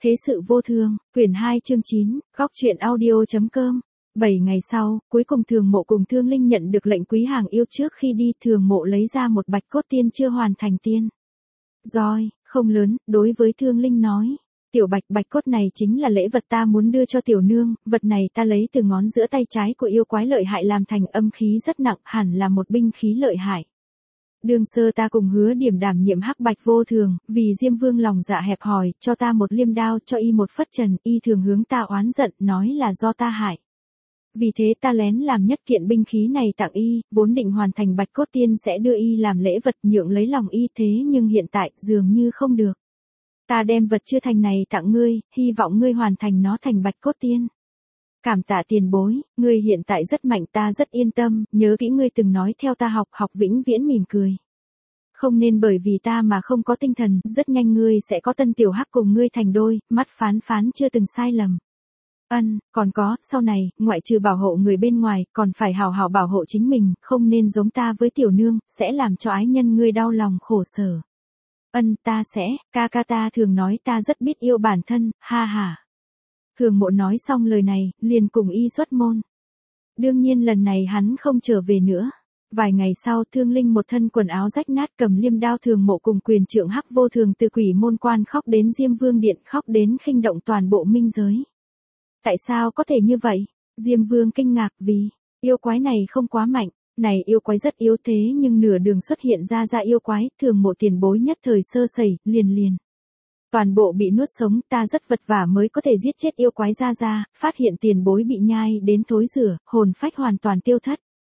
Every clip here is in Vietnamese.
Thế sự vô thường, quyển 2 chương 9, góc truyện audio.com. 7 ngày sau, cuối cùng Thường Mộ cùng Thương Linh nhận được lệnh quý hàng yêu. Trước khi đi, Thường Mộ lấy ra một bạch cốt tiên chưa hoàn thành tiên roi, không lớn, đối với Thương Linh nói. Tiểu bạch cốt này chính là lễ vật ta muốn đưa cho tiểu nương, vật này ta lấy từ ngón giữa tay trái của yêu quái lợi hại làm thành, âm khí rất nặng, hẳn là một binh khí lợi hại. Đương sơ ta cùng Hứa Điểm đảm nhiệm hắc bạch vô thường, vì Diêm Vương lòng dạ hẹp hòi, cho ta một liêm đao, cho y một phất trần, y thường hướng ta oán giận, nói là do ta hại. Vì thế ta lén làm nhất kiện binh khí này tặng y, vốn định hoàn thành bạch cốt tiên sẽ đưa y làm lễ vật nhượng lấy lòng y, thế nhưng hiện tại dường như không được. Ta đem vật chưa thành này tặng ngươi, hy vọng ngươi hoàn thành nó thành bạch cốt tiên. Cảm tạ tiền bối, ngươi hiện tại rất mạnh, ta rất yên tâm, nhớ kỹ ngươi từng nói theo ta học vĩnh viễn mỉm cười. Không nên bởi vì ta mà không có tinh thần, rất nhanh ngươi sẽ có Tân Tiểu Hắc cùng ngươi thành đôi, mắt phán chưa từng sai lầm. Còn có, sau này, ngoại trừ bảo hộ người bên ngoài, còn phải hào hào bảo hộ chính mình, không nên giống ta với tiểu nương, sẽ làm cho ái nhân ngươi đau lòng khổ sở. Ta sẽ, ca ta thường nói ta rất biết yêu bản thân, ha ha. Thường Mộ nói xong lời này, liền cùng y xuất môn. Đương nhiên lần này hắn không trở về nữa. Vài ngày sau, Thương Linh một thân quần áo rách nát cầm liêm đao. Thường Mộ cùng quyền trượng hắc vô thường từ quỷ môn quan khóc đến Diêm Vương điện, khóc đến khinh động toàn bộ minh giới. Tại sao có thể như vậy? Diêm Vương kinh ngạc vì yêu quái này không quá mạnh. Này yêu quái rất yếu thế nhưng nửa đường xuất hiện ra yêu quái, Thường Mộ tiền bối nhất thời sơ sẩy, liền. Toàn bộ bị nuốt sống, ta rất vật vả mới có thể giết chết yêu quái ra, phát hiện tiền bối bị nhai đến thối rửa, hồn phách hoàn toàn tiêu thất.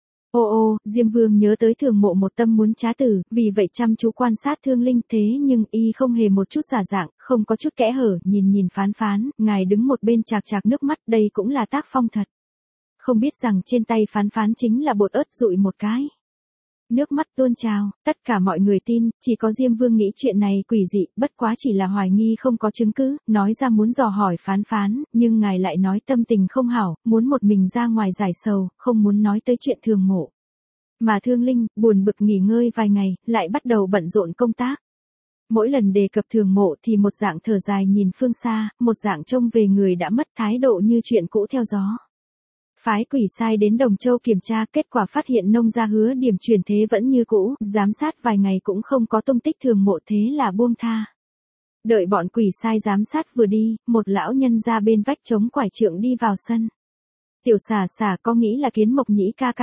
Diêm Vương nhớ tới Thường Mộ một tâm muốn trá tử, vì vậy chăm chú quan sát Thương Linh, thế nhưng y không hề một chút giả dạng, không có chút kẽ hở, nhìn phán, ngài đứng một bên chạc nước mắt, đây cũng là tác phong thật. Không biết rằng trên tay phán chính là bột ớt dụi một cái. Nước mắt tuôn trào, tất cả mọi người tin, chỉ có Diêm Vương nghĩ chuyện này quỷ dị, bất quá chỉ là hoài nghi không có chứng cứ, nói ra muốn dò hỏi phán, nhưng ngài lại nói tâm tình không hảo, muốn một mình ra ngoài giải sầu, không muốn nói tới chuyện Thường Mộ. Mà Thương Linh, buồn bực nghỉ ngơi vài ngày, lại bắt đầu bận rộn công tác. Mỗi lần đề cập Thường Mộ thì một dạng thở dài nhìn phương xa, một dạng trông về người đã mất, thái độ như chuyện cũ theo gió. Phái quỷ sai đến Đồng Châu kiểm tra, kết quả phát hiện nông gia Hứa Điểm chuyển thế vẫn như cũ, giám sát vài ngày cũng không có tung tích Thường Mộ, thế là buông tha. Đợi bọn quỷ sai giám sát vừa đi, một lão nhân ra bên vách chống quải trượng đi vào sân. Tiểu xả có nghĩ là Kiến Mộc Nhĩ ca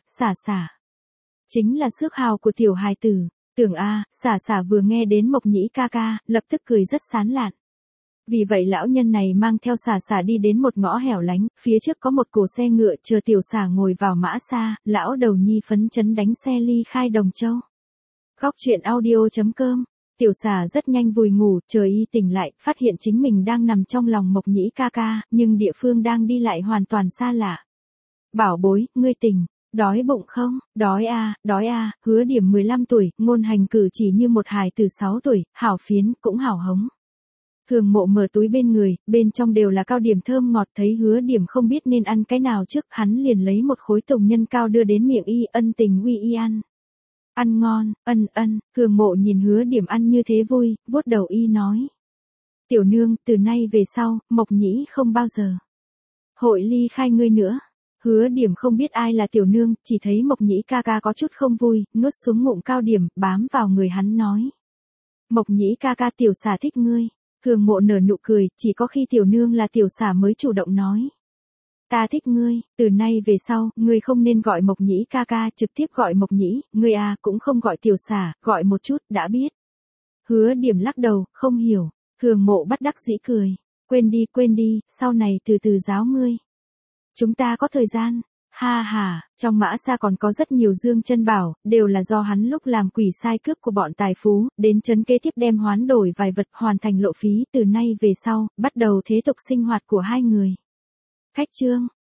xả. Chính là xước hào của tiểu hài tử, tưởng xả vừa nghe đến Mộc Nhĩ ca, lập tức cười rất sán lạn. Vì vậy lão nhân này mang theo xả đi đến một ngõ hẻo lánh, phía trước có một cổ xe ngựa chờ tiểu xả ngồi vào mã xa, lão đầu nhi phấn chấn đánh xe ly khai Đồng Châu. Góc truyện audio.com. Tiểu xả rất nhanh vùi ngủ, chờ y tỉnh lại, phát hiện chính mình đang nằm trong lòng Mộc Nhĩ ca, nhưng địa phương đang đi lại hoàn toàn xa lạ. Bảo bối, ngươi tỉnh, đói bụng không? Đói à, Hứa Điểm 15 tuổi, ngôn hành cử chỉ như một hài từ 6 tuổi, hảo phiến, cũng hảo hống. Thường Mộ mở túi bên người, bên trong đều là cao điểm thơm ngọt, thấy Hứa Điểm không biết nên ăn cái nào trước, hắn liền lấy một khối tùng nhân cao đưa đến miệng y, ân tình uy y ăn. Ăn ngon, Thường Mộ nhìn Hứa Điểm ăn như thế vui, vuốt đầu y nói. Tiểu nương, từ nay về sau, Mộc Nhĩ không bao giờ hội ly khai ngươi nữa. Hứa Điểm không biết ai là tiểu nương, chỉ thấy Mộc Nhĩ ca có chút không vui, nuốt xuống ngụm cao điểm, bám vào người hắn nói. Mộc Nhĩ ca tiểu xả thích ngươi. Thường Mộ nở nụ cười, chỉ có khi tiểu nương là tiểu xả mới chủ động nói. Ta thích ngươi, từ nay về sau, ngươi không nên gọi Mộc Nhĩ ca, trực tiếp gọi Mộc Nhĩ, ngươi cũng không gọi tiểu xả, gọi một chút, đã biết. Hứa Điểm lắc đầu, không hiểu. Thường Mộ bất đắc dĩ cười. Quên đi, sau này từ từ giáo ngươi. Chúng ta có thời gian. Ha, trong mã xa còn có rất nhiều dương chân bảo, đều là do hắn lúc làm quỷ sai cướp của bọn tài phú, đến trấn kế tiếp đem hoán đổi vài vật hoàn thành lộ phí, từ nay về sau, bắt đầu thế tục sinh hoạt của hai người. Khách chương.